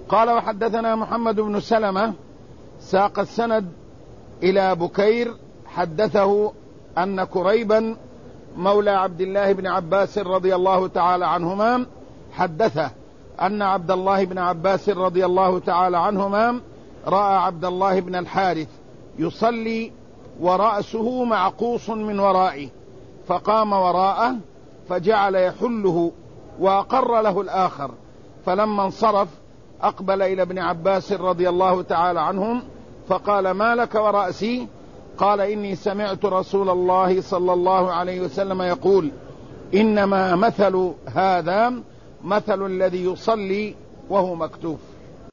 قال وحدثنا محمد بن سلمة ساق السند إلى بكير حدثه أن كريبا مولى عبد الله بن عباس رضي الله تعالى عنهما حدثه أن عبد الله بن عباس رضي الله تعالى عنهما رأى عبد الله بن الحارث يصلي ورأسه معقوص من ورائه، فقام وراءه فجعل يحله وأقر له الآخر، فلما انصرف أقبل إلى ابن عباس رضي الله تعالى عنهم فقال: ما لك ورأسي؟ قال: إني سمعت رسول الله صلى الله عليه وسلم يقول: إنما مثل هذا مثل الذي يصلي وهو مكتوف.